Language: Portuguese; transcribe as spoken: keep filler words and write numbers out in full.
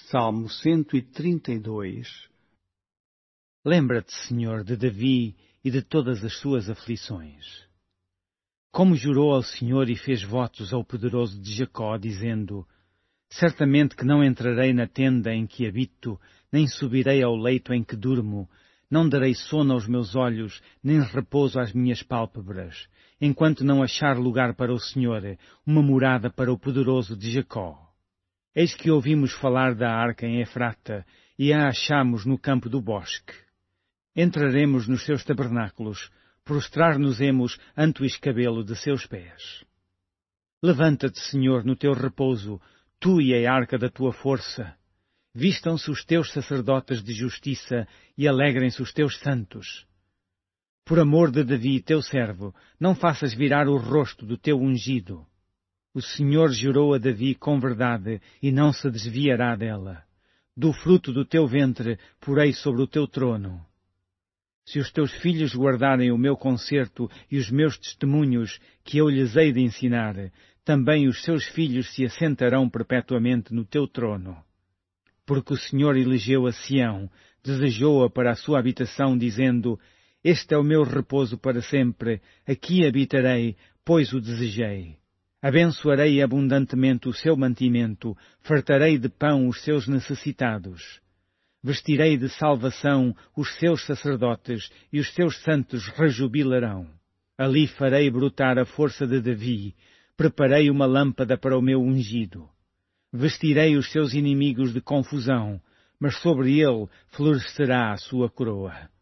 Salmo cento e trinta e dois. Lembra-te, Senhor, de Davi e de todas as suas aflições. Como jurou ao Senhor e fez votos ao poderoso de Jacó, dizendo: certamente que não entrarei na tenda em que habito, nem subirei ao leito em que durmo, não darei sono aos meus olhos, nem repouso às minhas pálpebras, enquanto não achar lugar para o Senhor, uma morada para o poderoso de Jacó. Eis que ouvimos falar da arca em Efrata, e a achamos no campo do bosque. Entraremos nos seus tabernáculos, prostrar-nos-emos ante o escabelo de seus pés. Levanta-te, Senhor, no teu repouso, tu e a arca da tua força. Vistam-se os teus sacerdotes de justiça e alegrem-se os teus santos. Por amor de Davi, teu servo, não faças virar o rosto do teu ungido. O Senhor jurou a Davi com verdade e não se desviará dela. Do fruto do teu ventre porei sobre o teu trono. Se os teus filhos guardarem o meu concerto e os meus testemunhos que eu lhes hei de ensinar, também os seus filhos se assentarão perpetuamente no teu trono. Porque o Senhor elegeu a Sião, desejou-a para a sua habitação, dizendo: este é o meu repouso para sempre, aqui habitarei, pois o desejei. Abençoarei abundantemente o seu mantimento, fartarei de pão os seus necessitados. Vestirei de salvação os seus sacerdotes, e os seus santos rejubilarão. Ali farei brotar a força de Davi, preparei uma lâmpada para o meu ungido. Vestirei os seus inimigos de confusão, mas sobre ele florescerá a sua coroa.